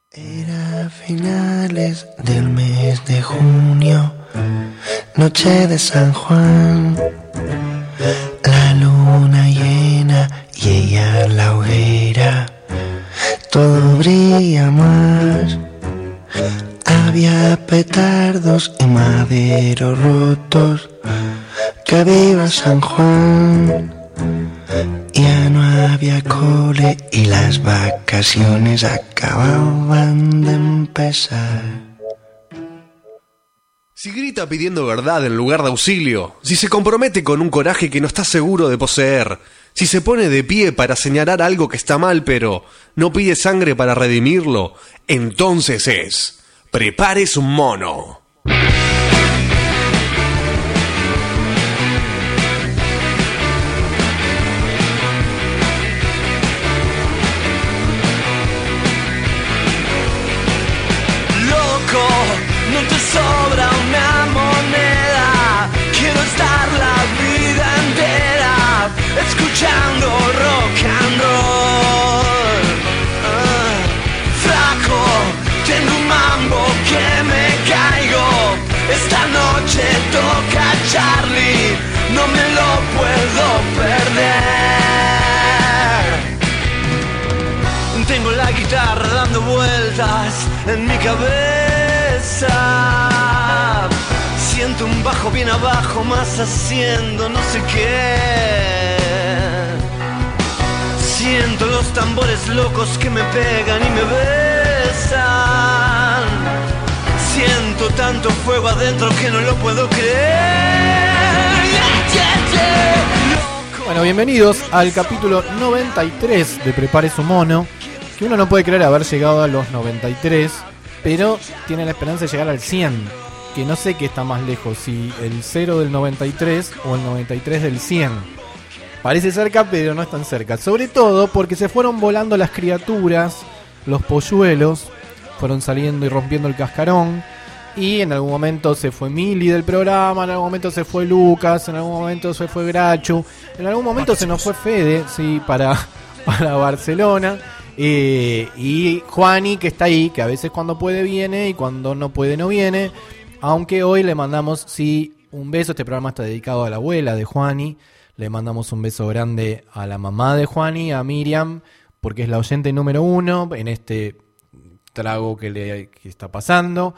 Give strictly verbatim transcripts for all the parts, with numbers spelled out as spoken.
Era finales del mes de junio, noche de San Juan, la luna llena y ella en la hoguera, todo brilla más. Había petardos y maderos rotos, que viva San Juan. Ya no había cole y las vacaciones acababan de empezar. Si grita pidiendo verdad en lugar de auxilio, si se compromete con un coraje que no está seguro de poseer, si se pone de pie para señalar algo que está mal pero no pide sangre para redimirlo, entonces es Prepárese un mono. No te sobra una moneda, quiero estar la vida entera escuchando rock and roll. Uh, flaco, tengo un mambo que me caigo, esta noche toca Charlie, no me lo puedo perder. Tengo la guitarra dando vueltas en mi cabeza. Siento un bajo bien abajo, más haciendo no sé qué. Siento los tambores locos que me pegan y me besan. Siento tanto fuego adentro que no lo puedo creer. Bueno, bienvenidos al capítulo noventa y tres de Prepárese un mono, que uno no puede creer haber llegado a los noventa y tres, pero tiene la esperanza de llegar al cien, que no sé qué está más lejos, si el cero del noventa y tres o el noventa y tres del cien. Parece cerca, pero no es tan cerca. Sobre todo porque se fueron volando las criaturas, los polluelos, fueron saliendo y rompiendo el cascarón. Y en algún momento se fue Mili del programa, en algún momento se fue Lucas, en algún momento se fue Grachu, en algún momento se nos fue Fede, sí, para, para Barcelona. Eh, y Juani, que está ahí, que a veces cuando puede viene y cuando no puede no viene. Aunque hoy le mandamos, sí, un beso. Este programa está dedicado a la abuela de Juani. Le mandamos un beso grande a la mamá de Juani, a Miriam, porque es la oyente número uno en este trago que le que está pasando.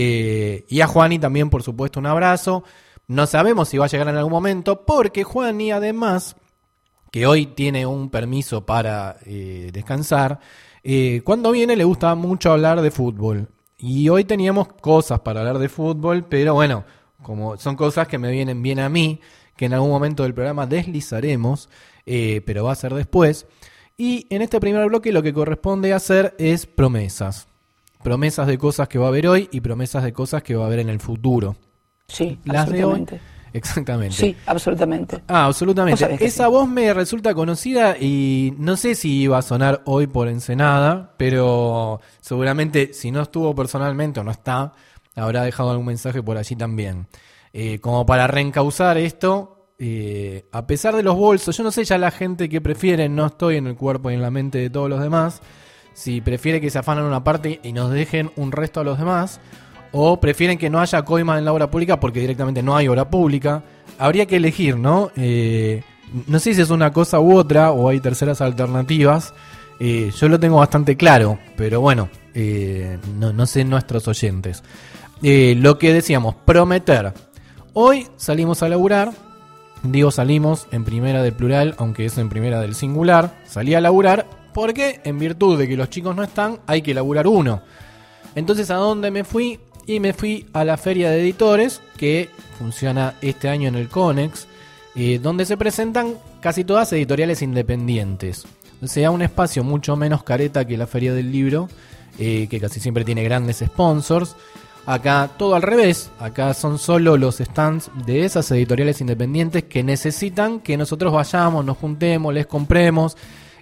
Eh, y a Juani también, por supuesto, un abrazo. No sabemos si va a llegar en algún momento, porque Juani, además, que hoy tiene un permiso para eh, descansar, eh, cuando viene le gusta mucho hablar de fútbol. Y hoy teníamos cosas para hablar de fútbol, pero bueno, como son cosas que me vienen bien a mí, que en algún momento del programa deslizaremos, eh, pero va a ser después. Y en este primer bloque lo que corresponde hacer es promesas. Promesas de cosas que va a haber hoy y promesas de cosas que va a haber en el futuro. Sí, Las absolutamente. De hoy, exactamente. Sí, absolutamente. Ah, absolutamente. Esa sí. voz me resulta conocida y no sé si iba a sonar hoy por Ensenada, pero seguramente si no estuvo personalmente o no está, habrá dejado algún mensaje por allí también. Eh, como para reencauzar esto, eh, a pesar de los bolsos, yo no sé ya la gente que prefiere, no estoy en el cuerpo y en la mente de todos los demás, si prefiere que se afanen una parte y nos dejen un resto a los demás, o prefieren que no haya coimas en la obra pública porque directamente no hay obra pública. Habría que elegir, ¿no? Eh, no sé si es una cosa u otra o hay terceras alternativas. Eh, yo lo tengo bastante claro, pero bueno, eh, no, no sé nuestros oyentes. Eh, lo que decíamos, prometer. Hoy salimos a laburar, digo salimos en primera del plural, aunque es en primera del singular. Salí a laburar porque en virtud de que los chicos no están, hay que laburar uno. Entonces, ¿a dónde me fui? Y me fui a la Feria de Editores, que funciona este año en el Conex, eh, donde se presentan casi todas editoriales independientes. O sea, un espacio mucho menos careta que la Feria del Libro, eh, que casi siempre tiene grandes sponsors. Acá todo al revés, acá son solo los stands de esas editoriales independientes que necesitan que nosotros vayamos, nos juntemos, les compremos.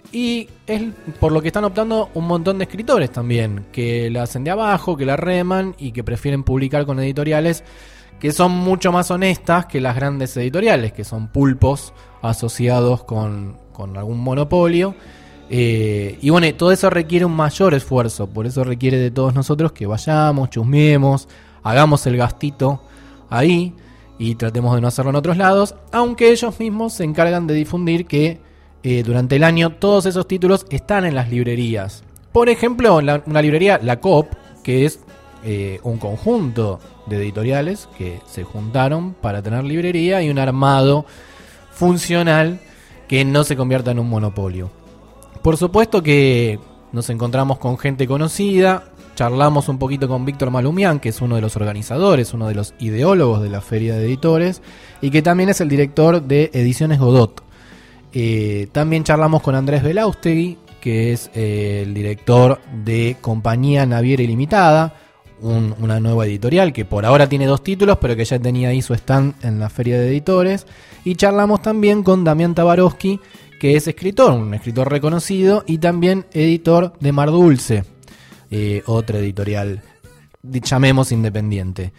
Y es por lo que están optando un montón de escritores también, que la hacen de abajo, que la reman y que prefieren publicar con editoriales que son mucho más honestas que las grandes editoriales, que son pulpos asociados con, con algún monopolio. Eh, y bueno, todo eso requiere un mayor esfuerzo, por eso requiere de todos nosotros que vayamos, chusmeemos, hagamos el gastito ahí y tratemos de no hacerlo en otros lados, aunque ellos mismos se encargan de difundir que eh, durante el año todos esos títulos están en las librerías. Por ejemplo, la, una librería, la Coop, que es eh, un conjunto de editoriales que se juntaron para tener librería y un armado funcional que no se convierta en un monopolio. Por supuesto que nos encontramos con gente conocida, charlamos un poquito con Víctor Malumián, que es uno de los organizadores, uno de los ideólogos de la Feria de Editores, y que también es el director de Ediciones Godot. Eh, también charlamos con Andrés Belaustegui, que es eh, el director de Compañía Naviera Ilimitada, un, una nueva editorial que por ahora tiene dos títulos, pero que ya tenía ahí su stand en la Feria de Editores. Y charlamos también con Damián Tabarovsky, que es escritor, un escritor reconocido y también editor de Mar Dulce, eh, otra editorial, llamemos independiente.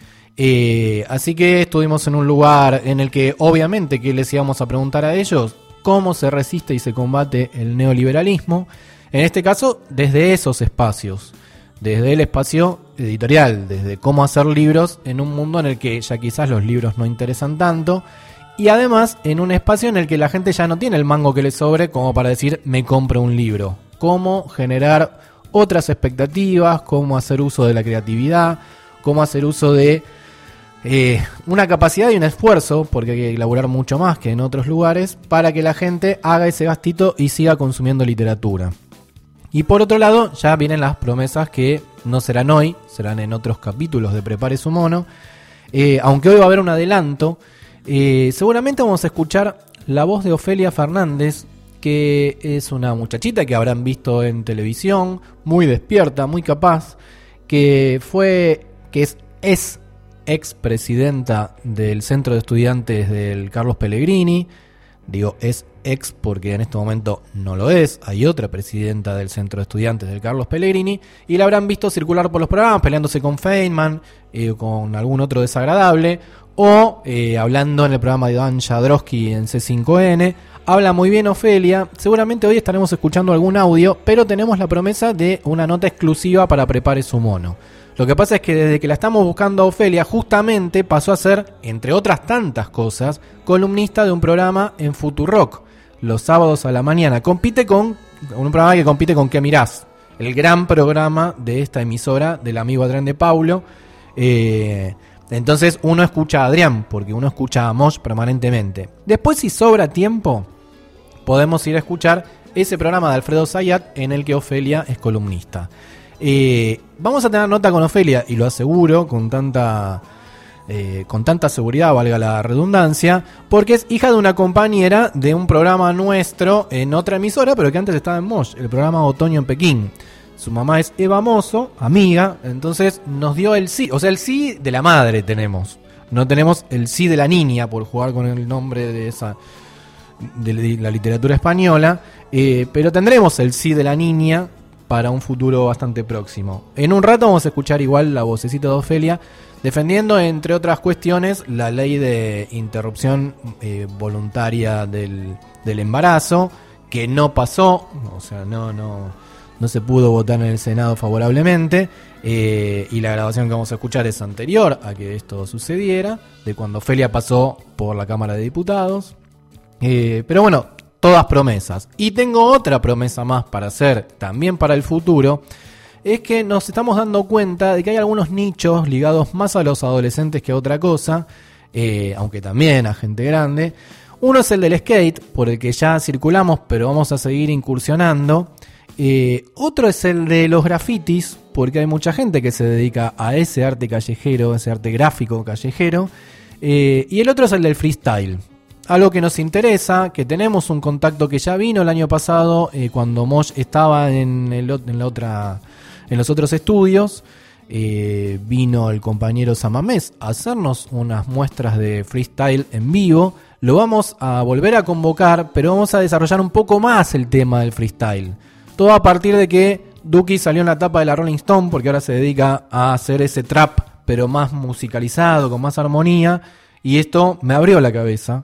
Eh, así que estuvimos en un lugar en el que obviamente que les íbamos a preguntar a ellos cómo se resiste y se combate el neoliberalismo, en este caso desde esos espacios, desde el espacio editorial, desde cómo hacer libros en un mundo en el que ya quizás los libros no interesan tanto. Y además en un espacio en el que la gente ya no tiene el mango que le sobre como para decir me compro un libro. Cómo generar otras expectativas, cómo hacer uso de la creatividad, cómo hacer uso de eh, una capacidad y un esfuerzo, porque hay que elaborar mucho más que en otros lugares, para que la gente haga ese gastito y siga consumiendo literatura. Y por otro lado ya vienen las promesas que no serán hoy, serán en otros capítulos de Prepare su Mono, eh, aunque hoy va a haber un adelanto. Eh, seguramente vamos a escuchar la voz de Ofelia Fernández, que es una muchachita que habrán visto en televisión, muy despierta, muy capaz, que fue, que es, es expresidenta del Centro de Estudiantes del Carlos Pellegrini. Digo es ex porque en este momento no lo es, hay otra presidenta del Centro de Estudiantes del Carlos Pellegrini, y la habrán visto circular por los programas peleándose con Feynman, eh, con algún otro desagradable, o eh, hablando en el programa de Dan Jadrowski en C cinco N. Habla muy bien Ofelia, seguramente hoy estaremos escuchando algún audio, pero tenemos la promesa de una nota exclusiva para Prepare su Mono. Lo que pasa es que desde que la estamos buscando a Ofelia, justamente pasó a ser, entre otras tantas cosas, columnista de un programa en Futurock, los sábados a la mañana. Compite con, un programa que compite con ¿Qué mirás? El gran programa de esta emisora del amigo Adrián de Paulo. Eh... Entonces uno escucha a Adrián, porque uno escucha a Mosh permanentemente. Después, si sobra tiempo, podemos ir a escuchar ese programa de Alfredo Zayat en el que Ofelia es columnista. Eh, vamos a tener nota con Ofelia, y lo aseguro con tanta, eh, con tanta seguridad, valga la redundancia, porque es hija de una compañera de un programa nuestro en otra emisora, pero que antes estaba en Mosh, el programa Otoño en Pekín. Su mamá es Eva Mozo, amiga, entonces nos dio el sí, o sea, el sí de la madre tenemos. No tenemos el sí de la niña, por jugar con el nombre de esa de la literatura española, eh, pero tendremos el sí de la niña para un futuro bastante próximo. En un rato vamos a escuchar igual la vocecita de Ofelia, defendiendo, entre otras cuestiones, la ley de interrupción eh, voluntaria del, del embarazo, que no pasó, o sea, no, no... no se pudo votar en el Senado favorablemente, eh, y la grabación que vamos a escuchar es anterior a que esto sucediera, de cuando Ofelia pasó por la Cámara de Diputados. Eh, pero bueno, todas promesas. Y tengo otra promesa más para hacer, también para el futuro, es que nos estamos dando cuenta de que hay algunos nichos ligados más a los adolescentes que a otra cosa, eh, aunque también a gente grande. Uno es el del skate, por el que ya circulamos, pero vamos a seguir incursionando. Eh, otro es el de los grafitis, porque hay mucha gente que se dedica a ese arte callejero, ese arte gráfico callejero. Eh, y el otro es el del freestyle, algo que nos interesa, que tenemos un contacto que ya vino el año pasado, eh, cuando Mosh estaba en, el, en, la otra, en los otros estudios. Eh, vino el compañero Samamés a hacernos unas muestras de freestyle en vivo. Lo vamos a volver a convocar, pero vamos a desarrollar un poco más el tema del freestyle. Todo a partir de que Duki salió en la tapa de la Rolling Stone, porque ahora se dedica a hacer ese trap, pero más musicalizado, con más armonía. Y esto me abrió la cabeza,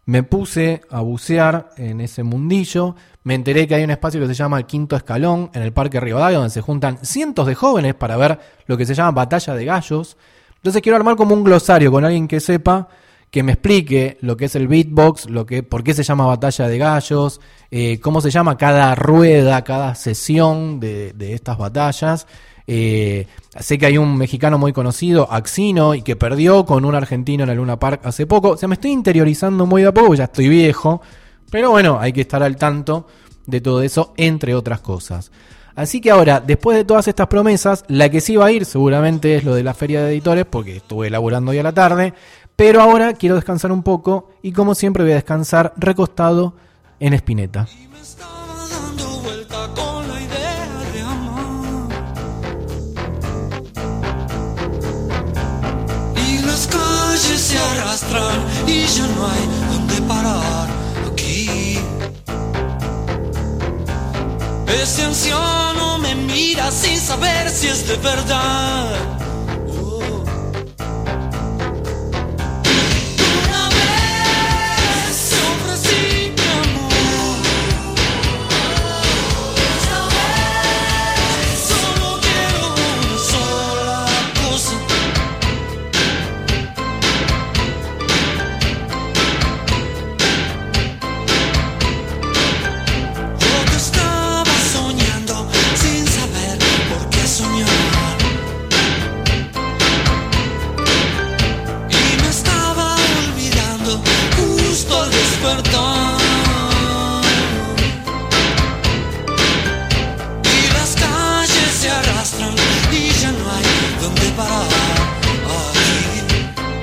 Me puse a bucear en ese mundillo, me enteré que hay un espacio que se llama el Quinto Escalón en el Parque Rivadavia, donde se juntan cientos de jóvenes para ver lo que se llama Batalla de Gallos. Entonces quiero armar como un glosario con alguien que sepa, que me explique lo que es el beatbox, lo que, por qué se llama Batalla de Gallos, eh, cómo se llama cada rueda, cada sesión de, de estas batallas. Eh, sé que hay un mexicano muy conocido, Axino, y que perdió con un argentino en el Luna Park hace poco. O sea, me estoy interiorizando muy de a poco, ya estoy viejo, pero bueno, hay que estar al tanto de todo eso, entre otras cosas. Así que ahora, después de todas estas promesas, la que sí va a ir seguramente es lo de la feria de editores, porque estuve laburando hoy a la tarde, pero ahora quiero descansar un poco, y como siempre voy a descansar recostado en Spinetta. Se arrastran y ya no hay donde parar aquí. Ese anciano me mira sin saber si es de verdad. Oh. Una vez te ofrecí mi amor. Esta vez solo quiero una sola cosa. Y las calles se arrastran y ya no hay donde parar aquí.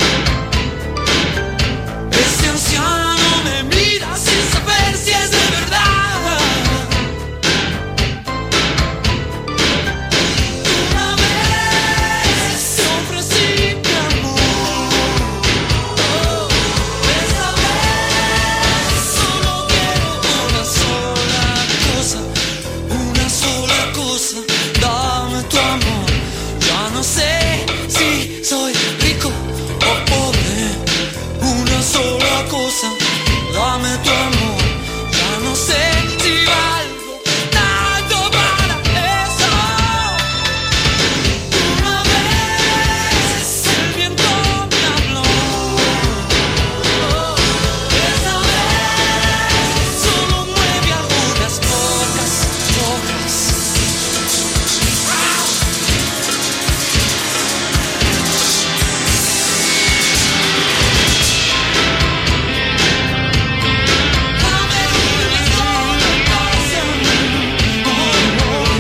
Ese anciano me mira sin saber si es de verdad. Una vez te ofrecí mi amor. Oh, esta vez solo quiero una sola cosa, una sola cosa. Dame tu amor. Ya no sé si soy rico o pobre. Una sola cosa. Dame tu amor. Ya no sé si valgo tanto para eso. Una vez el viento me habló. Esta vez solo mueve algunas pocas hojas. Dame una sola cosa. Oh, oh.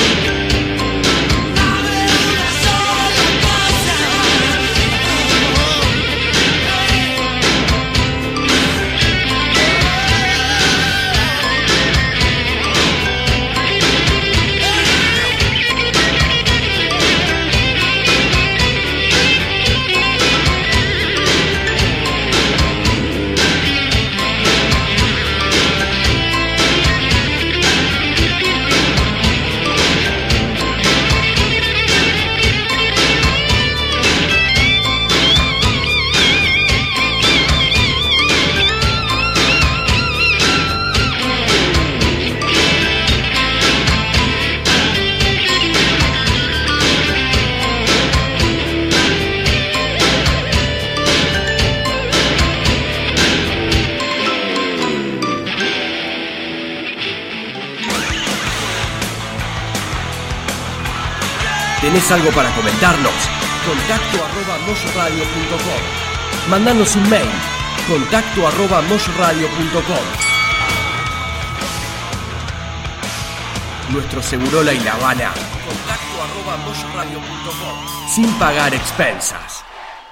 Dame una sola cosa. ¿Tenés algo para comentarnos? Contacto arroba moshradio punto com. Mandanos un mail. Contacto arroba moshradio punto com. Nuestro Segurola y La Habana. Contacto arroba moshradio punto com. Sin pagar expensas.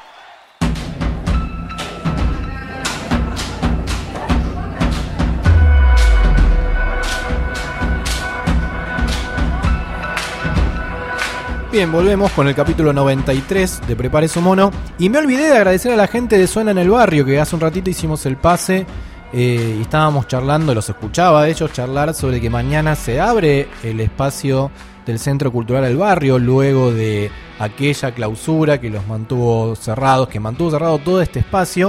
Bien, volvemos con el capítulo noventa y tres de Prepare su Mono. Y me olvidé de agradecer a la gente de Suena en el Barrio, que hace un ratito hicimos el pase eh, y estábamos charlando, los escuchaba de ellos charlar sobre que mañana se abre el espacio del Centro Cultural del Barrio, luego de aquella clausura que los mantuvo cerrados, que mantuvo cerrado todo este espacio.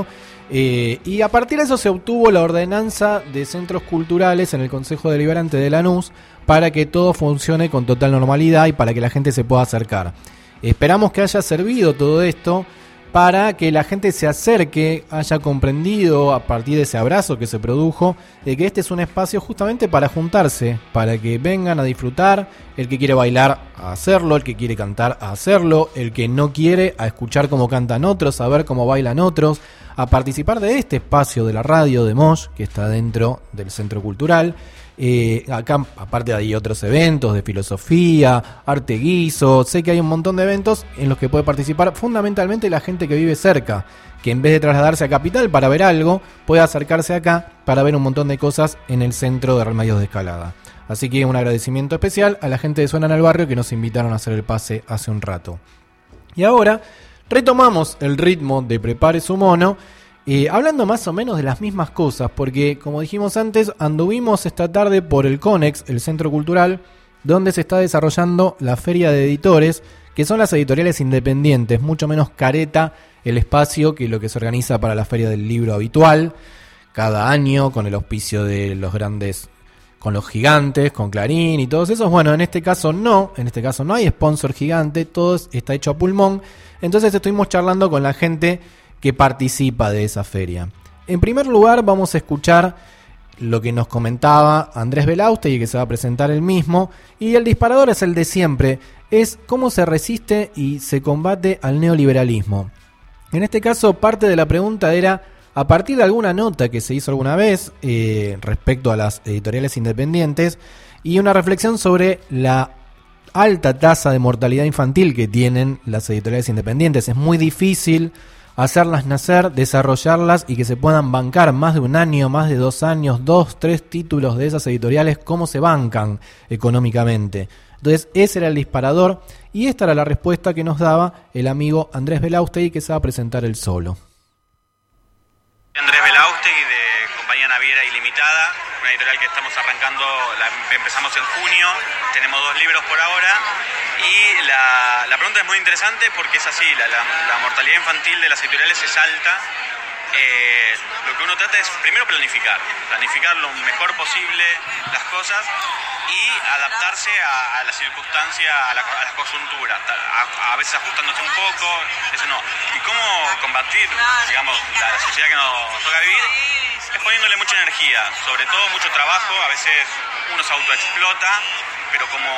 Eh, y a partir de eso se obtuvo la ordenanza de centros culturales en el Consejo Deliberante de Lanús para que todo funcione con total normalidad y para que la gente se pueda acercar. Esperamos que haya servido todo esto para que la gente se acerque, haya comprendido a partir de ese abrazo que se produjo, de que este es un espacio justamente para juntarse, para que vengan a disfrutar, el que quiere bailar a hacerlo, el que quiere cantar a hacerlo, el que no quiere a escuchar cómo cantan otros, a ver cómo bailan otros, a participar de este espacio de la radio de Mosh, que está dentro del Centro Cultural. Eh, acá aparte hay otros eventos de filosofía, arte guiso, sé que hay un montón de eventos en los que puede participar fundamentalmente la gente que vive cerca, que en vez de trasladarse a Capital para ver algo, puede acercarse acá para ver un montón de cosas en el centro de Remedios de Escalada. Así que un agradecimiento especial a la gente de Suenan al Barrio que nos invitaron a hacer el pase hace un rato. Y ahora retomamos el ritmo de Prepare su Mono, Eh, hablando más o menos de las mismas cosas, porque como dijimos antes, anduvimos esta tarde por el CONEX, el Centro Cultural, donde se está desarrollando la Feria de Editores, que son las editoriales independientes, mucho menos careta el espacio que lo que se organiza para la Feria del Libro habitual, cada año con el auspicio de los grandes, con los gigantes, con Clarín y todos esos. Bueno, en este caso no, en este caso no hay sponsor gigante, todo está hecho a pulmón, entonces estuvimos charlando con la gente que participa de esa feria. En primer lugar vamos a escuchar lo que nos comentaba Andrés Belaustegui, que se va a presentar él mismo, y el disparador es el de siempre, es cómo se resiste y se combate al neoliberalismo. En este caso parte de la pregunta era a partir de alguna nota que se hizo alguna vez eh, respecto a las editoriales independientes y una reflexión sobre la alta tasa de mortalidad infantil que tienen las editoriales independientes. Es muy difícil hacerlas nacer, desarrollarlas y que se puedan bancar más de un año, más de dos años, dos, tres títulos de esas editoriales, cómo se bancan económicamente. Entonces ese era el disparador y esta era la respuesta que nos daba el amigo Andrés Belaustegui, que se va a presentar él solo. Andrés Belaustegui de Compañía Naviera Ilimitada, una editorial que estamos arrancando, la empezamos en junio, tenemos dos libros por ahora. Y la, la pregunta es muy interesante porque es así, la, la, la mortalidad infantil de las editoriales es alta. Eh, lo que uno trata es primero planificar, planificar lo mejor posible las cosas y adaptarse a, a la circunstancia, a la, a la coyuntura, a, a veces ajustándose un poco, eso no. Y cómo combatir, digamos, la sociedad que nos toca vivir es poniéndole mucha energía, sobre todo mucho trabajo, a veces uno se autoexplota, pero como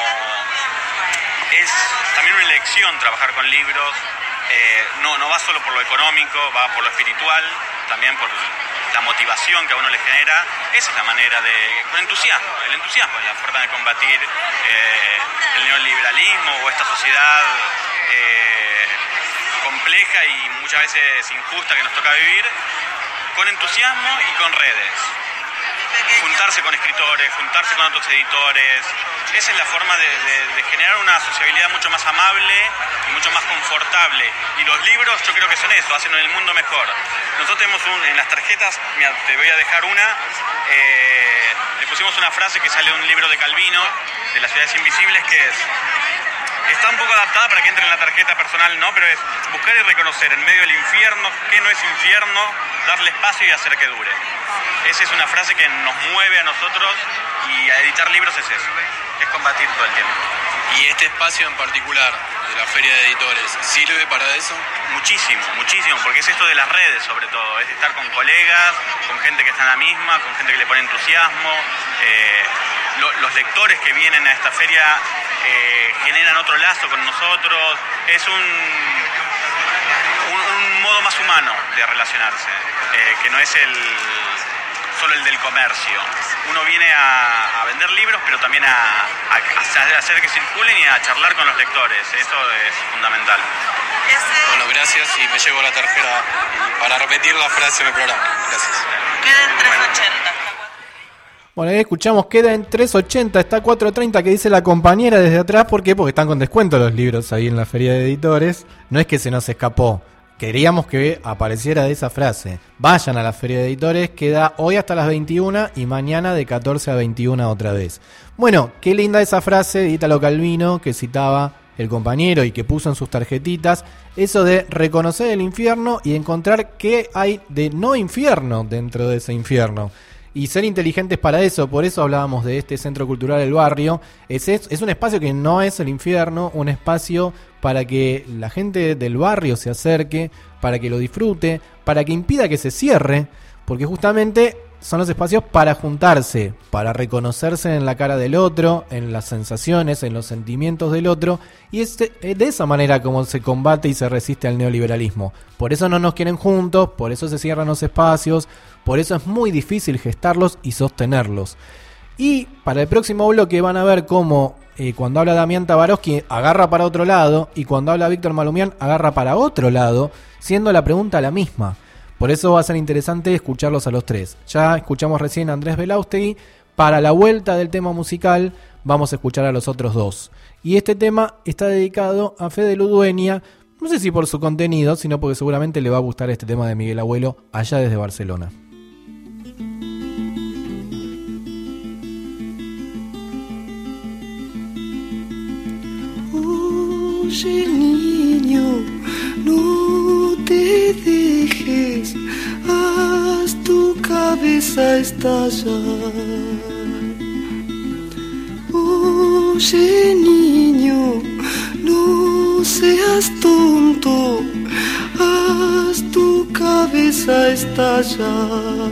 es también una elección trabajar con libros, eh, no, no va solo por lo económico, va por lo espiritual, también por la motivación que a uno le genera. Esa es la manera de, con entusiasmo, el entusiasmo es la forma de combatir eh, el neoliberalismo o esta sociedad eh, compleja y muchas veces injusta que nos toca vivir, con entusiasmo y con redes. Juntarse con escritores, juntarse con otros editores. Esa es la forma de, de, de generar una sociabilidad mucho más amable y mucho más confortable. Y los libros yo creo que son eso, hacen el mundo mejor. Nosotros tenemos un, en las tarjetas, mira, te voy a dejar una, eh, le pusimos una frase que sale de un libro de Calvino, de las ciudades invisibles, que es, está un poco adaptada para que entre en la tarjeta personal, ¿no? Pero es buscar y reconocer en medio del infierno qué no es infierno, darle espacio y hacer que dure. Esa es una frase que nos mueve a nosotros y a editar libros es eso, es combatir todo el tiempo. ¿Y este espacio en particular de la Feria de Editores sirve para eso? Muchísimo, muchísimo, porque es esto de las redes sobre todo, es estar con colegas, con gente que está en la misma, con gente que le pone entusiasmo. Eh, lo, los lectores que vienen a esta feria eh, generan otro lazo con nosotros, es un, un, un modo más humano de relacionarse, eh, que no es el solo el del comercio. Uno viene a, a vender libros, pero también a, a, a hacer que circulen y a charlar con los lectores. Eso es fundamental. Bueno, gracias y me llevo la tarjeta para repetir la frase del programa. Gracias. Queda en trescientos ochenta. Bueno, ahí escuchamos, queda en trescientos ochenta, está cuatrocientos treinta, que dice la compañera desde atrás. ¿Por qué? Porque están con descuento los libros ahí en la Feria de Editores. No es que se nos escapó. Queríamos que apareciera esa frase. Vayan a la Feria de Editores, queda hoy hasta las veintiuna y mañana de catorce a veintiuna otra vez. Bueno, qué linda esa frase de Italo Calvino que citaba el compañero y que puso en sus tarjetitas, eso de reconocer el infierno y encontrar qué hay de no infierno dentro de ese infierno. Y ser inteligentes para eso, por eso hablábamos de este Centro Cultural del Barrio. Es, es, es un espacio que no es el infierno, un espacio para que la gente del barrio se acerque, para que lo disfrute, para que impida que se cierre, porque justamente son los espacios para juntarse, para reconocerse en la cara del otro, en las sensaciones, en los sentimientos del otro, y es de esa manera como se combate y se resiste al neoliberalismo. Por eso no nos quieren juntos, por eso se cierran los espacios, por eso es muy difícil gestarlos y sostenerlos. Y para el próximo bloque van a ver cómo eh, cuando habla Damián Tabarovsky agarra para otro lado y cuando habla Víctor Malumián agarra para otro lado, siendo la pregunta la misma. Por eso va a ser interesante escucharlos a los tres. Ya escuchamos recién a Andrés Belaustegui. Para la vuelta del tema musical vamos a escuchar a los otros dos. Y este tema está dedicado a Fede Ludueña, no sé si por su contenido, sino porque seguramente le va a gustar este tema de Miguel Abuelo allá desde Barcelona. Oye, niño, no te dejes, haz tu cabeza estallar. Oye, niño, no seas tonto, haz tu cabeza estallar.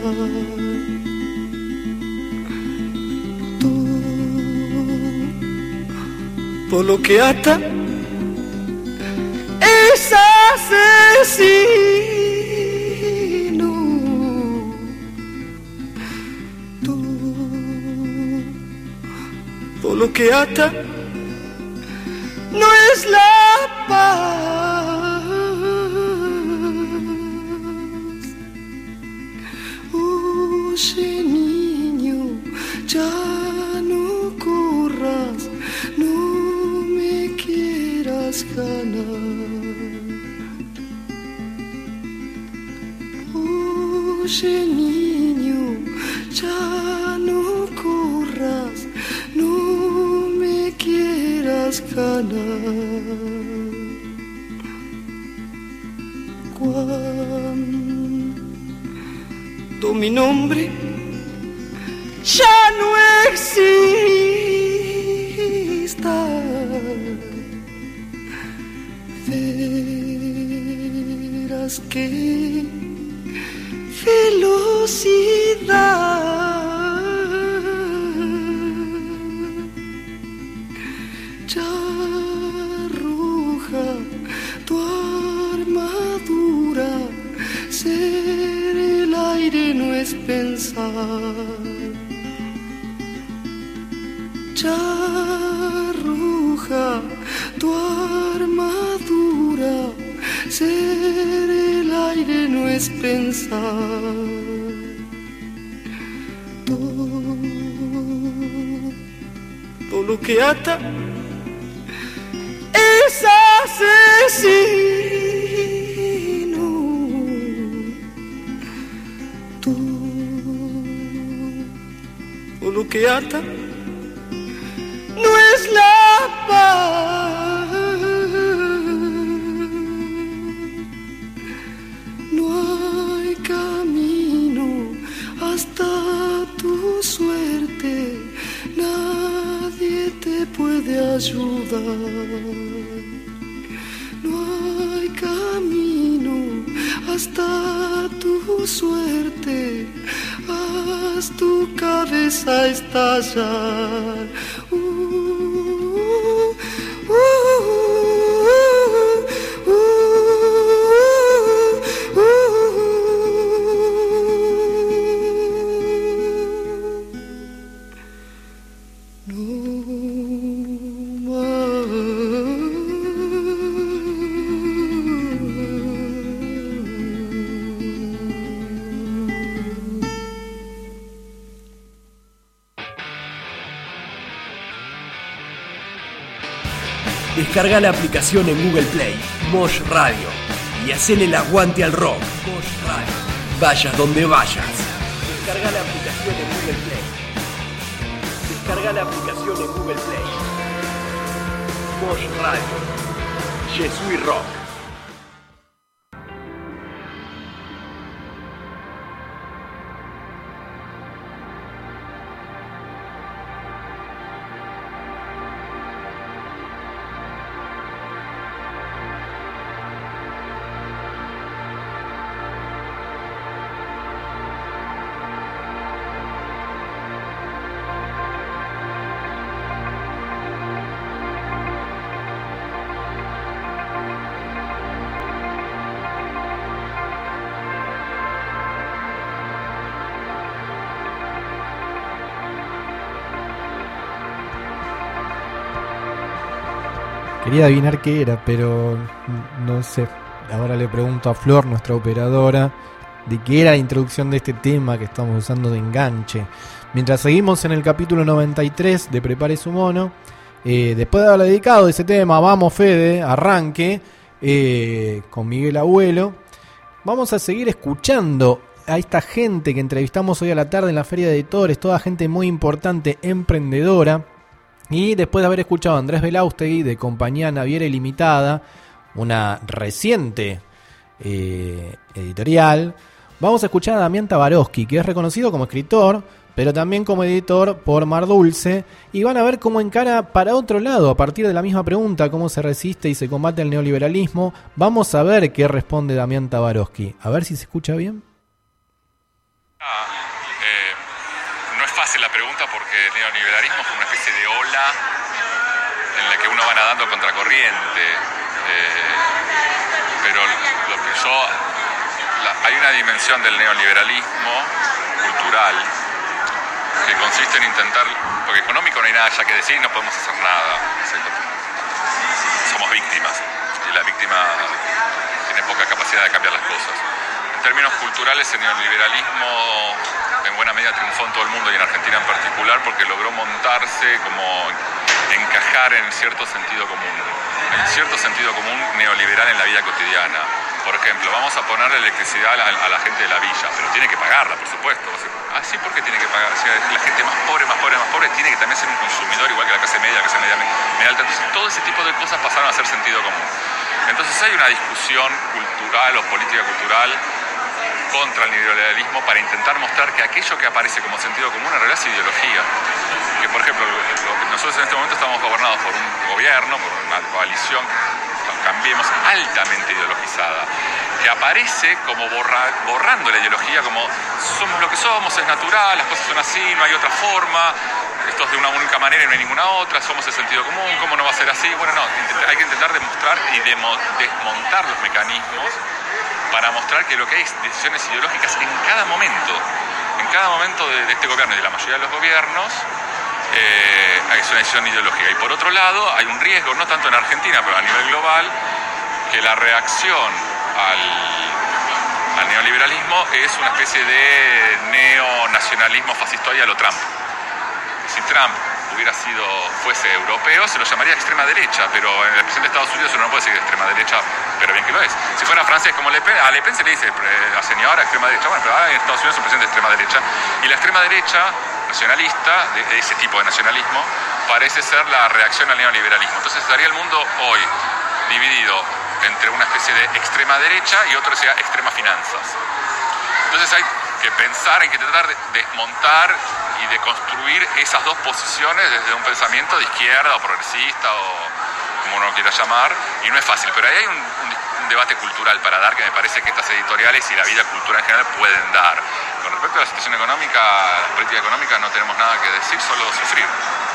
Todo lo que ata es asesino. Todo lo que ata no es la paz. Oye, niño, ya no corras, no me quieras ganar. Oye, niño, ya no corras, no me quieras ganar. Cuando mi nombre ya no exista, verás que velocidad ya arroja tu armadura. Ser el aire no es pensar, ya arroja tu armadura. Ser el aire no es pensar. Todo, todo lo que ata es asesino. Todo lo que ata no es la paz. Hasta tu suerte nadie te puede ayudar. No hay camino hasta tu suerte, haz tu cabeza estallar. Uh, uh, uh, uh, uh, uh. Descarga la aplicación en Google Play, Mosh Radio, y hacele el aguante al rock. Mosh Radio. Vayas donde vayas. Descarga la aplicación en Google Play. Descarga la aplicación en Google Play. Mosh Radio. Je suis rock. Quería adivinar qué era, pero no sé. Ahora le pregunto a Flor, nuestra operadora, de qué era la introducción de este tema que estamos usando de enganche. Mientras seguimos en el capítulo noventa y tres de Prepare su mono, eh, después de haberle dedicado ese tema, vamos Fede, arranque, eh, con Miguel Abuelo, vamos a seguir escuchando a esta gente que entrevistamos hoy a la tarde en la Feria de Editores, toda gente muy importante, emprendedora. Y después de haber escuchado a Andrés Belaustegui de Compañía Naviera Ilimitada, una reciente eh, editorial, vamos a escuchar a Damián Tabarovsky, que es reconocido como escritor, pero también como editor por Mar Dulce, y van a ver cómo encara para otro lado, a partir de la misma pregunta, cómo se resiste y se combate el neoliberalismo. Vamos a ver qué responde Damián Tabarovsky. A ver si se escucha bien. Ah, eh, no es fácil la pregunta porque el neoliberalismo es una especie de ola en la que uno va nadando contracorriente. Eh, pero lo que yo... La, hay una dimensión del neoliberalismo cultural que consiste en intentar... Porque económico no hay nada ya que decir, no podemos hacer nada. Somos víctimas y la víctima tiene poca capacidad de cambiar las cosas. En términos culturales, el neoliberalismo en buena medida triunfó en todo el mundo y en Argentina en particular porque logró montarse, como encajar en cierto sentido común, en cierto sentido común neoliberal en la vida cotidiana. Por ejemplo, vamos a poner la electricidad a la, a la gente de la villa, pero tiene que pagarla, por supuesto. Ah, sí, ¿por qué tiene que pagar? O sea, la gente más pobre, más pobre, más pobre tiene que también ser un consumidor, igual que la clase media, la clase media, media alta. Entonces, todo ese tipo de cosas pasaron a ser sentido común. Entonces, hay una discusión cultural o política cultural contra el neoliberalismo para intentar mostrar que aquello que aparece como sentido común en realidad es ideología. Que, por ejemplo, nosotros en este momento estamos gobernados por un gobierno, por una coalición, cambiemos, altamente ideologizada, que aparece como borra, borrando la ideología, como somos lo que somos, es natural, las cosas son así, no hay otra forma, esto es de una única manera y no hay ninguna otra, somos el sentido común, ¿cómo no va a ser así? Bueno, no, hay que intentar demostrar y demo, desmontar los mecanismos para mostrar que lo que hay es decisiones ideológicas en cada momento, en cada momento de, de este gobierno y de la mayoría de los gobiernos, eh, es una decisión ideológica. Y por otro lado, hay un riesgo, no tanto en Argentina, pero a nivel global, que la reacción al, al neoliberalismo es una especie de neonacionalismo fascistoide a lo Trump. Si Trump hubiera sido, fuese europeo, se lo llamaría extrema derecha, pero en el presidente de Estados Unidos uno no puede decir extrema derecha, pero bien que lo es. Si fuera francés como Le Pen, a Le Pen se le dice a señora extrema derecha, bueno, pero ahora en Estados Unidos es un presidente de extrema derecha, y la extrema derecha nacionalista, de, de ese tipo de nacionalismo, parece ser la reacción al neoliberalismo. Entonces estaría el mundo hoy dividido entre una especie de extrema derecha y otro sea extrema finanzas. Entonces hay que pensar, hay que tratar de desmontar y de construir esas dos posiciones desde un pensamiento de izquierda o progresista o como uno quiera llamar, y no es fácil, pero ahí hay un, un, un debate cultural para dar que me parece que estas editoriales y la vida cultural en general pueden dar. Con respecto a la situación económica, la política económica, no tenemos nada que decir, solo sufrir.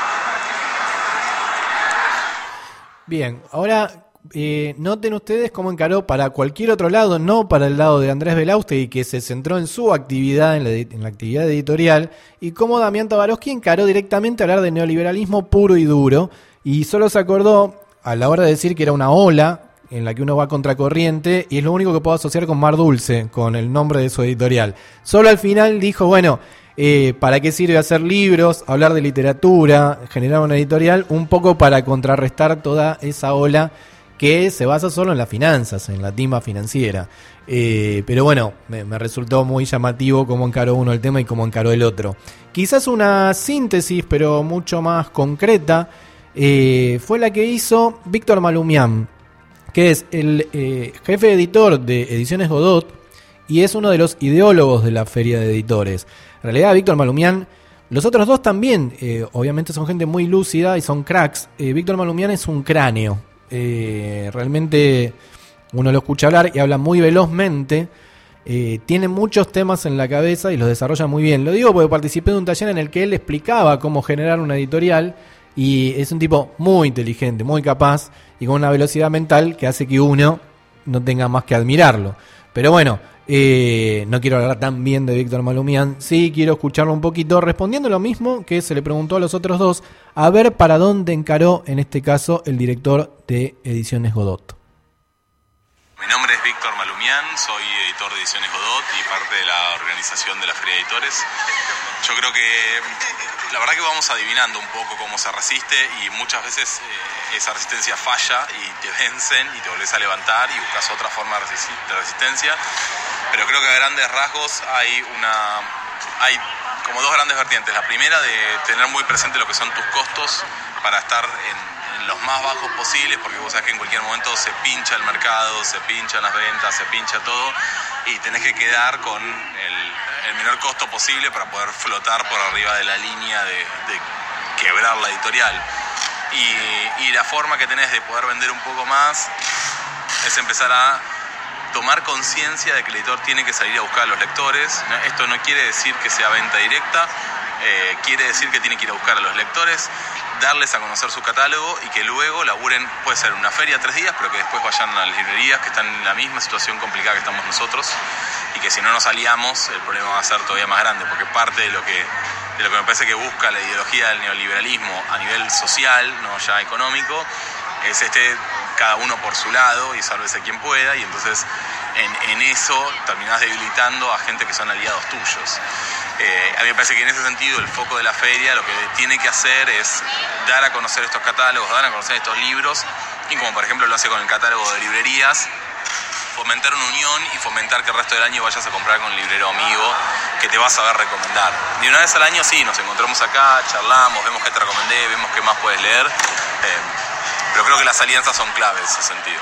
Bien, ahora eh, noten ustedes cómo encaró para cualquier otro lado, no para el lado de Andrés Belaustegui, que se centró en su actividad, en la, en la actividad editorial, y cómo Damián Tabarovsky encaró directamente a hablar de neoliberalismo puro y duro, y solo se acordó a la hora de decir que era una ola en la que uno va contracorriente, y es lo único que puedo asociar con Mar Dulce, con el nombre de su editorial. Solo al final dijo, bueno, eh, ¿para qué sirve hacer libros, hablar de literatura, generar una editorial? Un poco para contrarrestar toda esa ola que se basa solo en las finanzas, en la timba financiera. Eh, pero bueno, me, me resultó muy llamativo cómo encaró uno el tema y cómo encaró el otro. Quizás una síntesis, pero mucho más concreta, eh, fue la que hizo Víctor Malumián, que es el eh, jefe editor de Ediciones Godot y es uno de los ideólogos de la Feria de Editores. En realidad, Víctor Malumián, los otros dos también, eh, obviamente son gente muy lúcida y son cracks. Eh, Víctor Malumián es un cráneo. Eh, realmente uno lo escucha hablar y habla muy velozmente. Eh, tiene muchos temas en la cabeza y los desarrolla muy bien. Lo digo porque participé de un taller en el que él explicaba cómo generar una editorial. Y es un tipo muy inteligente, muy capaz y con una velocidad mental que hace que uno no tenga más que admirarlo. Pero bueno, eh, no quiero hablar tan bien de Víctor Malumián. Sí quiero escucharlo un poquito respondiendo lo mismo que se le preguntó a los otros dos, a ver para dónde encaró en este caso el director de Ediciones Godot. Mi nombre es Víctor Malumián, soy editor de Ediciones Godot y parte de la organización de la Feria de Editores. Yo creo que la verdad que vamos adivinando un poco cómo se resiste y muchas veces eh, esa resistencia falla y te vencen y te volvés a levantar y buscas otra forma de resistencia. Pero creo que a grandes rasgos hay una hay como dos grandes vertientes. La primera de tener muy presente lo que son tus costos para estar en los más bajos posibles, porque vos sabés que en cualquier momento se pincha el mercado, se pinchan las ventas, se pincha todo y tenés que quedar con el, el menor costo posible para poder flotar por arriba de la línea de, de quebrar la editorial. Y, y la forma que tenés de poder vender un poco más es empezar a tomar conciencia de que el editor tiene que salir a buscar a los lectores. Esto no quiere decir que sea venta directa, eh, quiere decir que tiene que ir a buscar a los lectores, darles a conocer su catálogo y que luego laburen, puede ser una feria tres días, pero que después vayan a las librerías que están en la misma situación complicada que estamos nosotros y que si no nos aliamos el problema va a ser todavía más grande, porque parte de lo que, de lo que me parece que busca la ideología del neoliberalismo a nivel social, no ya económico, es este cada uno por su lado y sálvese quien pueda, y entonces en, en eso terminás debilitando a gente que son aliados tuyos. Eh, a mí me parece que en ese sentido el foco de la feria lo que tiene que hacer es dar a conocer estos catálogos, dar a conocer estos libros, y como por ejemplo lo hace con el catálogo de librerías, fomentar una unión y fomentar que el resto del año vayas a comprar con un librero amigo que te va a saber recomendar. Y una vez al año sí, nos encontramos acá, charlamos, vemos qué te recomendé, vemos qué más puedes leer, eh, pero creo que las alianzas son claves en ese sentido.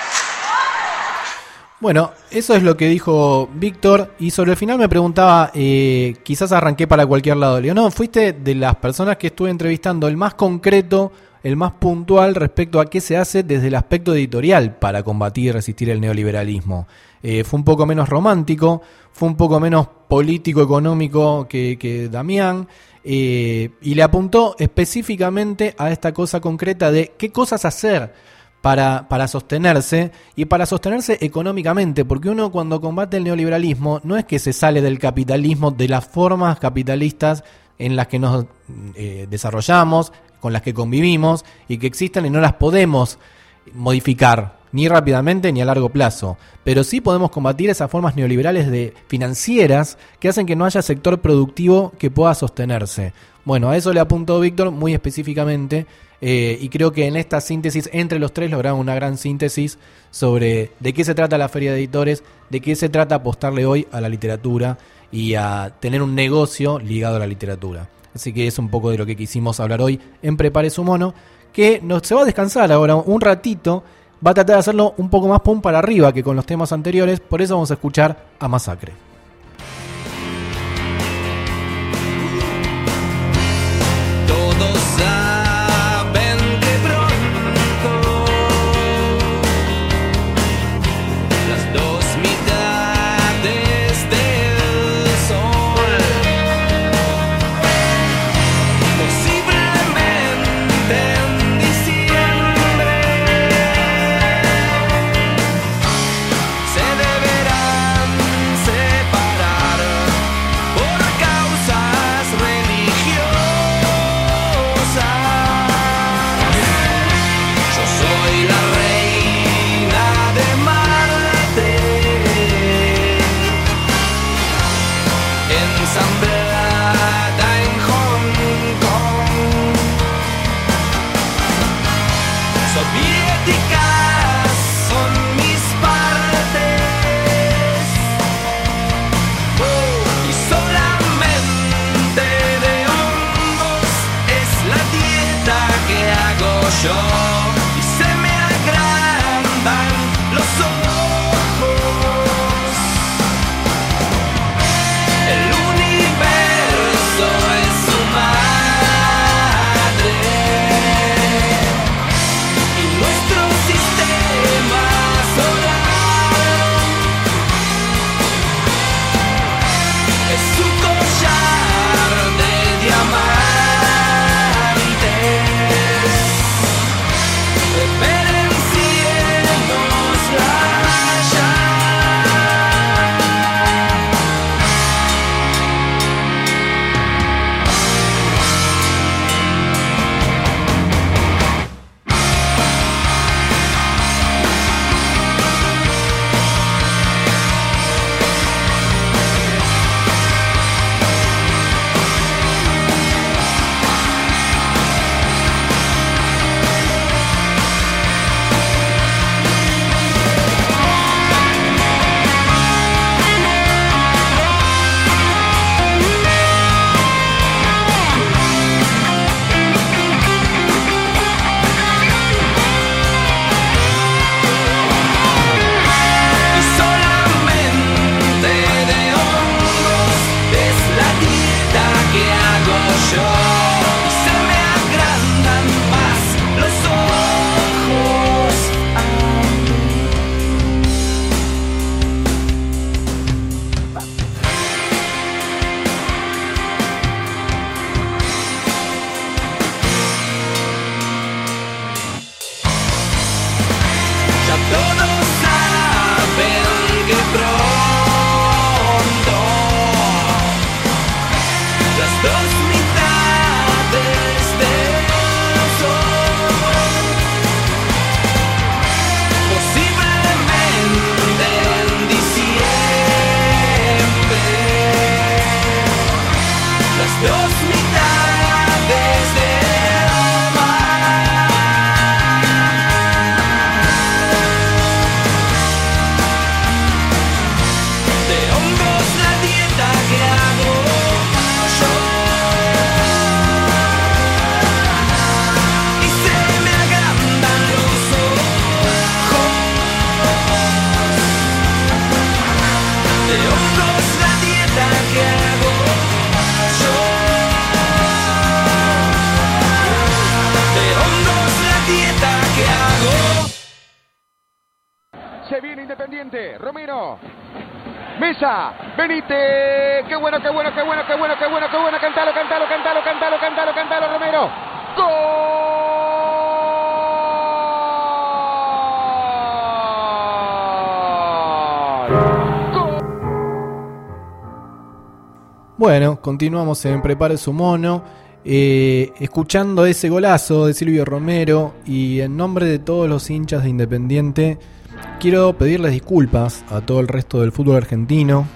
Bueno, eso es lo que dijo Víctor, y sobre el final me preguntaba, eh, quizás arranqué para cualquier lado. Le digo, no, fuiste de las personas que estuve entrevistando el más concreto, el más puntual respecto a qué se hace desde el aspecto editorial para combatir y resistir el neoliberalismo. Eh, fue un poco menos romántico, fue un poco menos político-económico que, que Damián, eh, y le apuntó específicamente a esta cosa concreta de qué cosas hacer Para, para sostenerse, y para sostenerse económicamente, porque uno cuando combate el neoliberalismo no es que se sale del capitalismo, de las formas capitalistas en las que nos eh, desarrollamos, con las que convivimos y que existen y no las podemos modificar ni rápidamente ni a largo plazo, pero sí podemos combatir esas formas neoliberales de financieras que hacen que no haya sector productivo que pueda sostenerse. Bueno, a eso le apuntó Víctor muy específicamente. Eh, y creo que en esta síntesis entre los tres lograron una gran síntesis sobre de qué se trata la Feria de Editores, de qué se trata apostarle hoy a la literatura y a tener un negocio ligado a la literatura. Así que es un poco de lo que quisimos hablar hoy en Prepare su mono, que nos, se va a descansar ahora un ratito, va a tratar de hacerlo un poco más pum para arriba que con los temas anteriores, por eso vamos a escuchar a Masacre. Todos saben que pronto las dos mitades del sol posiblemente en diciembre se deberán separar. Todos saben que pronto las dos mitades del sol, posiblemente en diciembre, las dos mitades del mar. De hongos la dieta que hago yo, y se me agrandan los ojos. De hongos la dieta que hago yo, de hongos la dieta que hago. Se viene Independiente, Romero, Mesa, Benítez, qué bueno, qué bueno, qué bueno, qué bueno, qué bueno, qué bueno, cantalo, cantalo, cantalo, cantalo, cantalo, cantalo, Romero, ¡gol! Bueno, continuamos en Prepare su mono, eh, escuchando ese golazo de Silvio Romero, y en nombre de todos los hinchas de Independiente quiero pedirles disculpas a todo el resto del fútbol argentino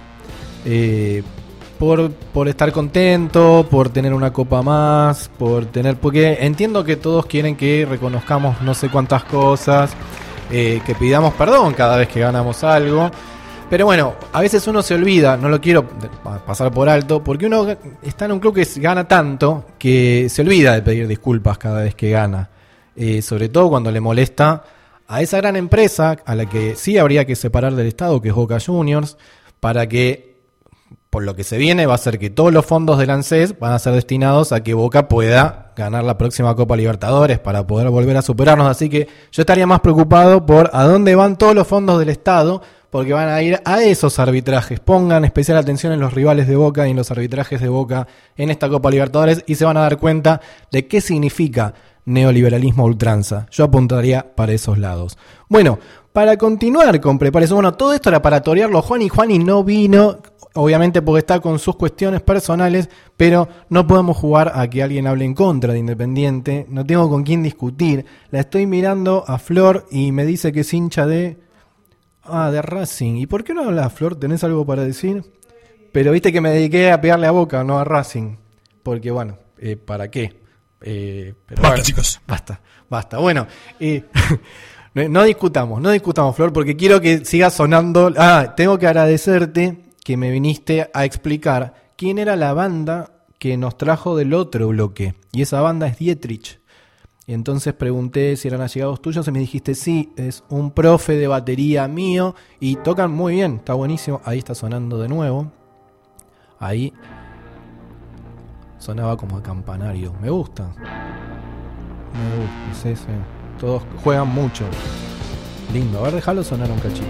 eh, por, por estar contento, por tener una copa más, por tener, porque entiendo que todos quieren que reconozcamos no sé cuántas cosas, eh, que pidamos perdón cada vez que ganamos algo. Pero bueno, a veces uno se olvida, no lo quiero pasar por alto, porque uno está en un club que gana tanto que se olvida de pedir disculpas cada vez que gana. Eh, sobre todo cuando le molesta a esa gran empresa a la que sí habría que separar del Estado, que es Boca Juniors, para que, por lo que se viene, va a ser que todos los fondos del ANSES van a ser destinados a que Boca pueda ganar la próxima Copa Libertadores para poder volver a superarnos. Así que yo estaría más preocupado por a dónde van todos los fondos del Estado, porque van a ir a esos arbitrajes. Pongan especial atención en los rivales de Boca y en los arbitrajes de Boca en esta Copa Libertadores y se van a dar cuenta de qué significa neoliberalismo a ultranza. Yo apuntaría para esos lados. Bueno, para continuar con Prepárese. Bueno, todo esto era para torearlo Juan, y Juani no vino, obviamente porque está con sus cuestiones personales, pero no podemos jugar a que alguien hable en contra de Independiente. No tengo con quién discutir. La estoy mirando a Flor y me dice que es hincha de... Ah, de Racing. ¿Y por qué no hablas, Flor? ¿Tenés algo para decir? Pero viste que me dediqué a pegarle a Boca, no a Racing. Porque bueno, eh, ¿para qué? Eh, pero basta, bueno, chicos. Basta, basta. Bueno, eh, no, no discutamos, no discutamos, Flor, porque quiero que siga sonando. Ah, tengo que agradecerte que me viniste a explicar quién era la banda que nos trajo del otro bloque. Y esa banda es Dietrich. Y entonces pregunté si eran allegados tuyos y me dijiste sí, es un profe de batería mío y tocan muy bien, está buenísimo. Ahí está sonando de nuevo. Ahí sonaba como a campanario. Me gusta. Me gusta, sí, sí. Todos juegan mucho. Lindo. A ver, déjalo sonar un cachito.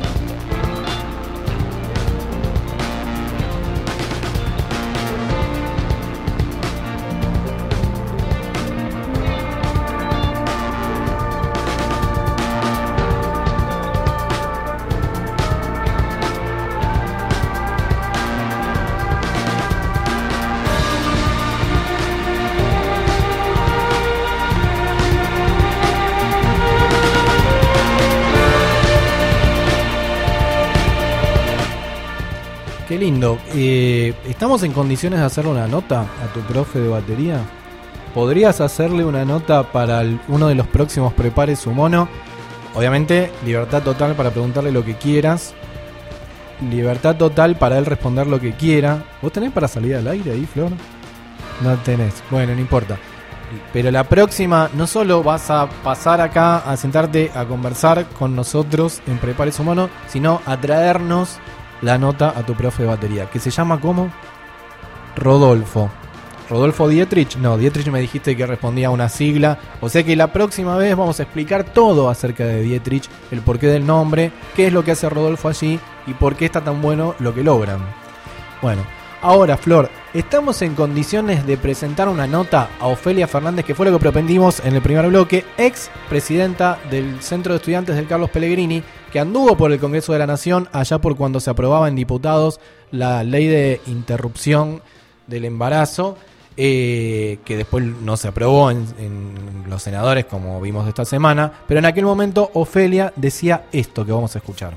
Qué lindo. Eh, ¿Estamos en condiciones de hacerle una nota a tu profe de batería? ¿Podrías hacerle una nota para el, uno de los próximos Prepare su mono? Obviamente, libertad total para preguntarle lo que quieras. Libertad total para él responder lo que quiera. ¿Vos tenés para salir al aire ahí, Flor? No tenés. Bueno, no importa. Pero la próxima no solo vas a pasar acá a sentarte a conversar con nosotros en Prepare su mono, sino a traernos la nota a tu profe de batería, que se llama ¿cómo? Rodolfo. ¿Rodolfo Dietrich? No, Dietrich me dijiste que respondía a una sigla. O sea que la próxima vez vamos a explicar todo acerca de Dietrich, el porqué del nombre, qué es lo que hace Rodolfo allí y por qué está tan bueno lo que logran. Bueno, Ahora, Flor, estamos en condiciones de presentar una nota a Ofelia Fernández, que fue lo que propendimos en el primer bloque, ex presidenta del Centro de Estudiantes del Carlos Pellegrini, que anduvo por el Congreso de la Nación allá por cuando se aprobaba en diputados la ley de interrupción del embarazo, eh, que después no se aprobó en, en los senadores, como vimos esta semana, pero en aquel momento Ofelia decía esto que vamos a escuchar.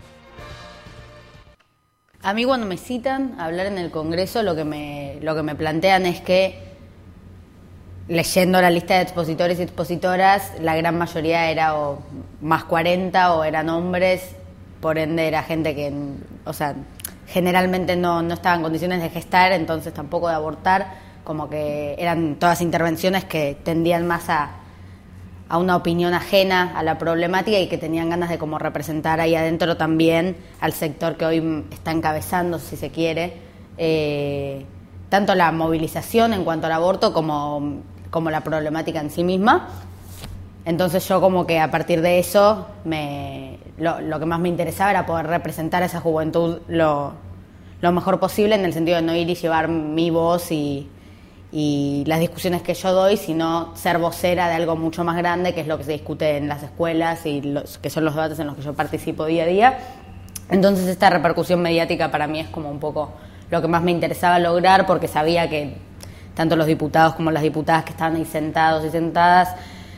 A mí cuando me citan a hablar en el Congreso, lo que me, lo que me plantean es que, leyendo la lista de expositores y expositoras, la gran mayoría era o más cuarenta o eran hombres, por ende era gente que, o sea, generalmente no, no estaba en condiciones de gestar, entonces tampoco de abortar, como que eran todas intervenciones que tendían más a, a una opinión ajena a la problemática y que tenían ganas de como representar ahí adentro también al sector que hoy está encabezando, si se quiere, eh, tanto la movilización en cuanto al aborto como, como la problemática en sí misma. Entonces yo como que a partir de eso me, lo, lo que más me interesaba era poder representar a esa juventud lo, lo mejor posible, en el sentido de no ir y llevar mi voz y, y las discusiones que yo doy, sino ser vocera de algo mucho más grande, que es lo que se discute en las escuelas y los, que son los debates en los que yo participo día a día. Entonces esta repercusión mediática para mí es como un poco lo que más me interesaba lograr, porque sabía que tanto los diputados como las diputadas que estaban ahí sentados y sentadas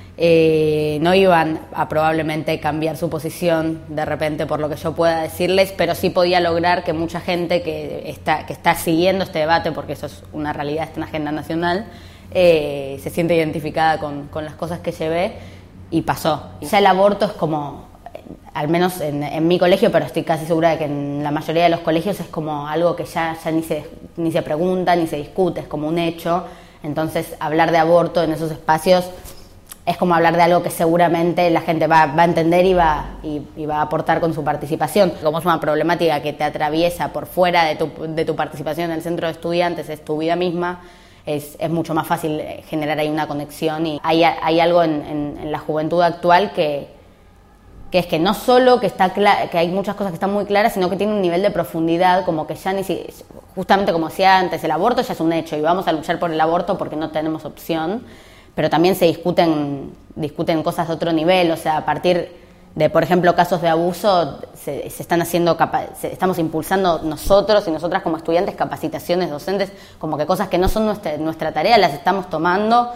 Eh, no iban a probablemente cambiar su posición de repente por lo que yo pueda decirles, pero sí podía lograr que mucha gente que está, que está siguiendo este debate, porque eso es una realidad, está en la agenda nacional, eh, se siente identificada con, con las cosas que llevé, y pasó. Ya el aborto es como, al menos en, en mi colegio, pero estoy casi segura de que en la mayoría de los colegios es como algo que ya, ya ni se, ni se pregunta, ni se discute, es como un hecho. Entonces hablar de aborto en esos espacios es como hablar de algo que seguramente la gente va, va a entender y va, y, y va a aportar con su participación. Como es una problemática que te atraviesa por fuera de tu, de tu participación en el centro de estudiantes, es tu vida misma, es, es mucho más fácil generar ahí una conexión. Y hay, hay algo en, en, en la juventud actual que, que es que no solo que, está cla- que hay muchas cosas que están muy claras, sino que tiene un nivel de profundidad como que ya ni si, justamente como decía antes, el aborto ya es un hecho y vamos a luchar por el aborto porque no tenemos opción. Pero también se discuten, discuten cosas de otro nivel, o sea, a partir de, por ejemplo, casos de abuso, se, se están haciendo, capa- se, estamos impulsando nosotros y nosotras como estudiantes capacitaciones docentes, como que cosas que no son nuestra, nuestra tarea, las estamos tomando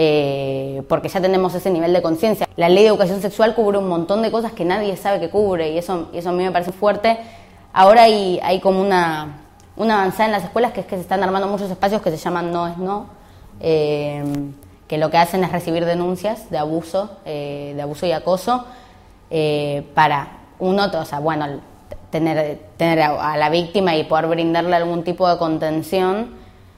eh, porque ya tenemos ese nivel de conciencia. La ley de educación sexual cubre un montón de cosas que nadie sabe que cubre, y eso, y eso a mí me parece fuerte. Ahora hay, hay como una, una avanzada en las escuelas, que es que se están armando muchos espacios que se llaman No es No, eh, que lo que hacen es recibir denuncias de abuso, eh, de abuso y acoso, eh, para uno, o sea, bueno, tener, tener a la víctima y poder brindarle algún tipo de contención,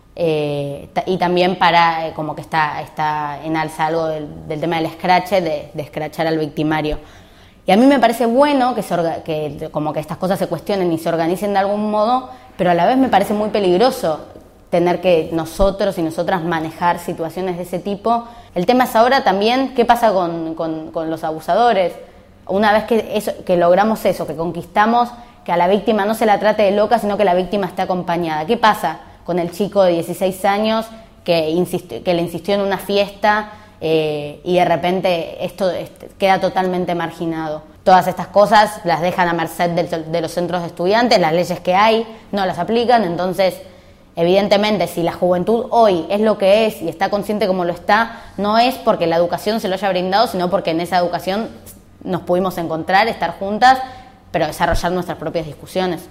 eh, y también para, eh, como que está, está en alza algo del, del tema del escrache, de, de escrachar al victimario. Y a mí me parece bueno que, se orga, que como que estas cosas se cuestionen y se organicen de algún modo, pero a la vez me parece muy peligroso tener que nosotros y nosotras manejar situaciones de ese tipo. El tema es ahora también qué pasa con, con, con los abusadores. Una vez que, eso, que logramos eso, que conquistamos que a la víctima no se la trate de loca, sino que la víctima esté acompañada. ¿Qué pasa con el chico de dieciséis años que, insistió, que le insistió en una fiesta eh, y de repente esto este, queda totalmente marginado? Todas estas cosas las dejan a merced de, de los centros de estudiantes, las leyes que hay no las aplican, entonces evidentemente, si la juventud hoy es lo que es y está consciente como lo está, no es porque la educación se lo haya brindado, sino porque en esa educación nos pudimos encontrar, estar juntas, pero desarrollar nuestras propias discusiones.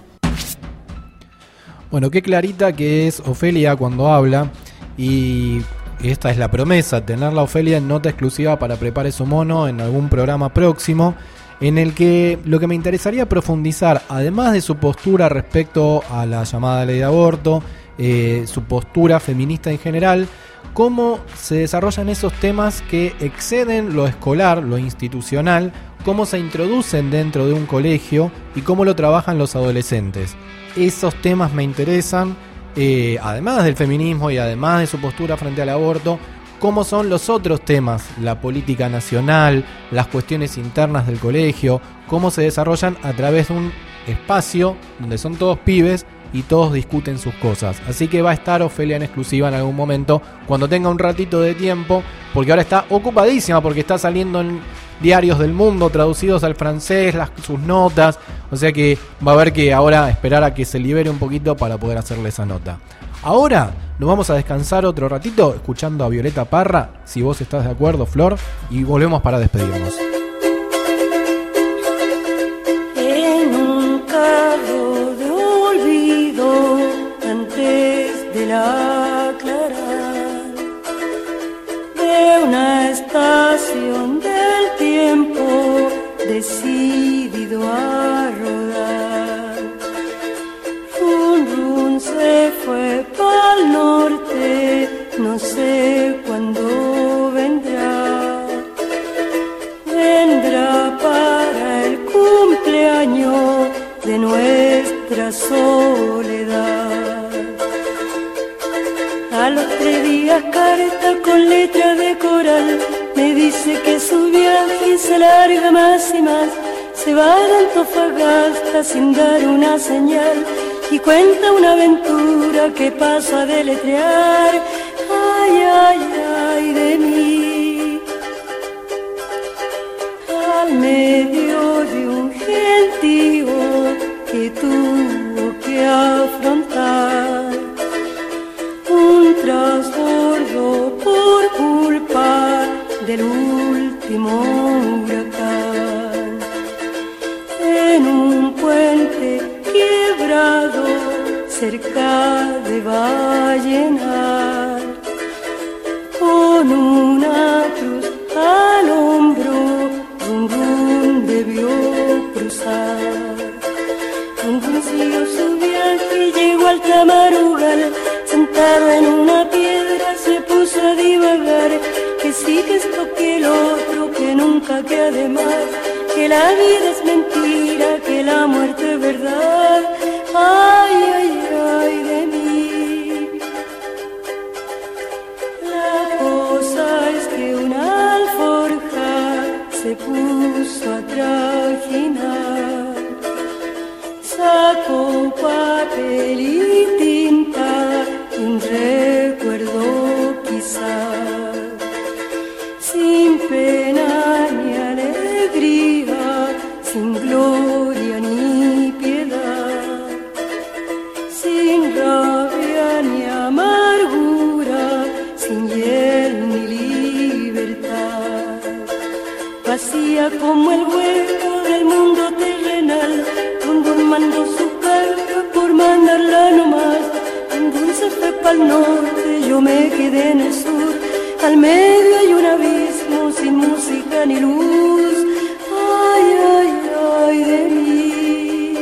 Bueno, qué clarita que es Ofelia cuando habla, y esta es la promesa, tenerla Ofelia en nota exclusiva para Prepare su Mono en algún programa próximo, en el que lo que me interesaría profundizar, además de su postura respecto a la llamada ley de aborto, Eh, su postura feminista en general, cómo se desarrollan esos temas que exceden lo escolar, lo institucional, cómo se introducen dentro de un colegio y cómo lo trabajan los adolescentes. Esos temas me interesan, eh, además del feminismo y además de su postura frente al aborto, cómo son los otros temas, la política nacional, las cuestiones internas del colegio, cómo se desarrollan a través de un espacio donde son todos pibes y todos discuten sus cosas. Así que va a estar Ofelia en exclusiva en algún momento, cuando tenga un ratito de tiempo, porque ahora está ocupadísima, porque está saliendo en diarios del mundo traducidos al francés, las, sus notas, o sea que va a haber que ahora esperar a que se libere un poquito para poder hacerle esa nota. Ahora nos vamos a descansar otro ratito escuchando a Violeta Parra, si vos estás de acuerdo, Flor, y volvemos para despedirnos. En un carro de olvido antes de la aclarar de una estación del tiempo decidido a rodar, run run se fue pa'l norte, no sé cuándo vendrá, vendrá para el cumpleaños de nuestra soledad. A los tres días carta con letra de coral, me dice que su viaje se alarga más y más, se va de Antofagasta sin dar una señal, y cuenta una aventura que paso a deletrear. Ay, ay, ay de mí, al medio de un gentío que tuvo que afrontar un transbordo por culpa del último huracán. En un puente quebrado cerca de Vallenar, con una cruz al hombro, rum rum debió cruzar. Rum rum siguió su viaje y llegó al Tamarugal, sentado en una piedra se puso a divagar, que sí, que esto, que el otro, que nunca, que además, que la vida es mentira, que la muerte es verdad. Ay, ay, ay de mí. La cosa es que una alforja se puso a trajinar, sacó papel y tinta, un recuerdo quizás, sin pena ni alegría, sin gloria ni piedad, sin rabia ni amargura, sin hiel ni libertad, vacía como el hueco del mundo terrenal, donde mandó su carga por mandarla nomás. Donde se fue pa'l norte, yo me quedé en el sur, al medio hay un abismo sin música ni luz. Ay, ay, ay de mí.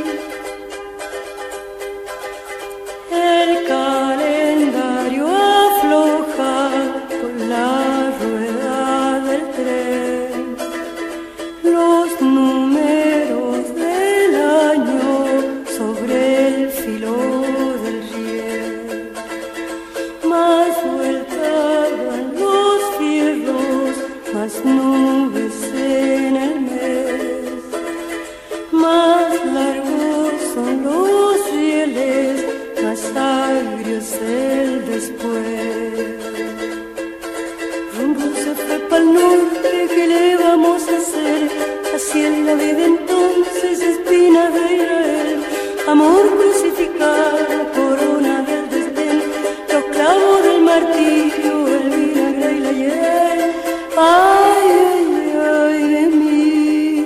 El calendario afloja con la rueda del tren, los números del año sobre el filo del riel, más vuelta dan los fierros, más nubes en el mes, más largos son los rieles, más agrio es el después. Rum rum se fue pa'l norte, ¿qué le vamos a hacer? Así es la vida entonces, espina de Israel, amor crucificado, corona del desdén, los clavos del martirio, el vinagre y la hiel. Ay, ay, ay de mí.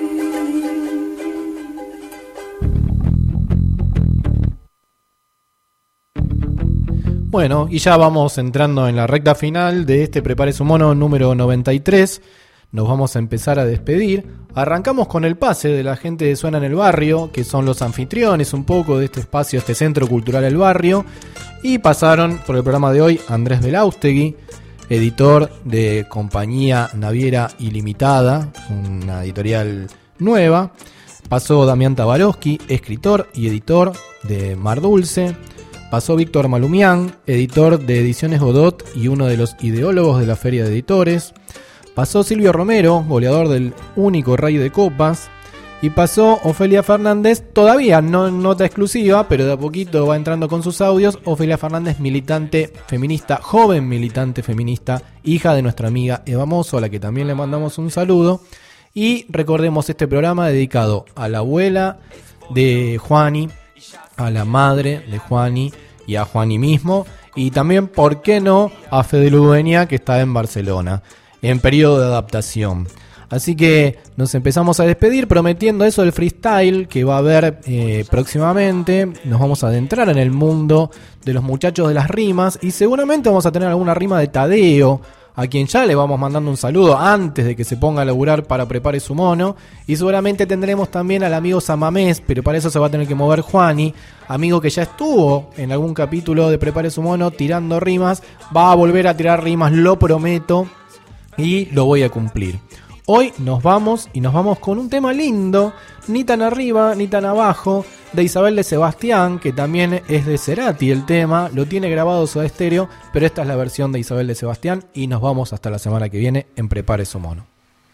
Bueno, y ya vamos entrando en la recta final de este Prepare su mono número noventa y tres. Nos vamos a empezar a despedir. Arrancamos con el pase de la gente de Suena en el Barrio, que son los anfitriones un poco de este espacio, este centro cultural El Barrio. Y pasaron por el programa de hoy Andrés Belaustegui, editor de Compañía Naviera Ilimitada, una editorial nueva. Pasó Damián Tabarovsky, escritor y editor de Mar Dulce. Pasó Víctor Malumián, editor de Ediciones Godot y uno de los ideólogos de la Feria de Editores. Pasó Silvio Romero, goleador del único Rey de Copas. Y pasó Ofelia Fernández, todavía no nota exclusiva, pero de a poquito va entrando con sus audios. Ofelia Fernández, militante feminista, joven militante feminista, hija de nuestra amiga Eva Mozo, a la que también le mandamos un saludo. Y recordemos este programa dedicado a la abuela de Juani, a la madre de Juani y a Juani mismo. Y también, ¿por qué no?, a Fede Ludueña, que está en Barcelona, en periodo de adaptación. Así que nos empezamos a despedir prometiendo eso del freestyle que va a haber eh, próximamente. Nos vamos a adentrar en el mundo de los muchachos de las rimas y seguramente vamos a tener alguna rima de Tadeo, a quien ya le vamos mandando un saludo antes de que se ponga a laburar para Prepare su Mono. Y seguramente tendremos también al amigo Samamés, pero para eso se va a tener que mover Juani, amigo que ya estuvo en algún capítulo de Prepare su Mono tirando rimas. Va a volver a tirar rimas, lo prometo, y lo voy a cumplir. Hoy nos vamos y nos vamos con un tema lindo, ni tan arriba ni tan abajo, de Isabel de Sebastián, que también es de Cerati el tema, lo tiene grabado Soda Stereo, pero esta es la versión de Isabel de Sebastián y nos vamos hasta la semana que viene en Prepare su Mono.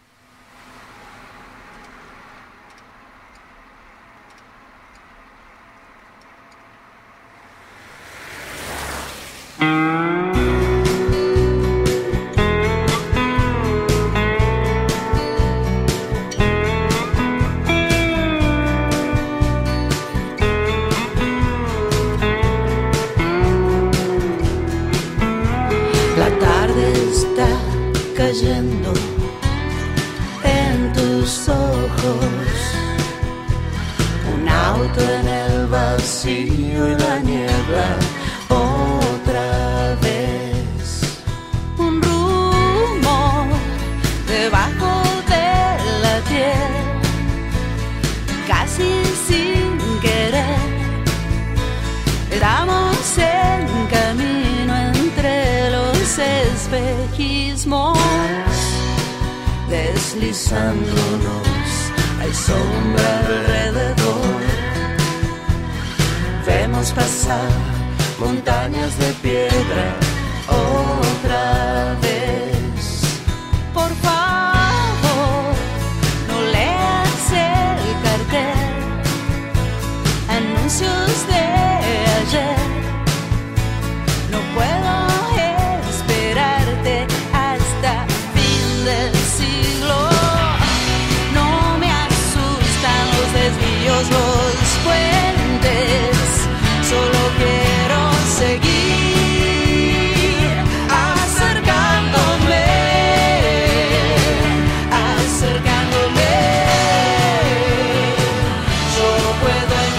En tus ojos, un auto en el vacío y la niebla otra vez, un rumor debajo de la tierra, casi sin querer, estamos en camino entre los espejismos, deslizándonos, hay sombra alrededor. Vemos pasar montañas de piedra otra vez. Por favor, no leas el cartel, anuncios de ayer. No puedo esperarte hasta fin del siglo. No me asustan los desvíos, los puentes.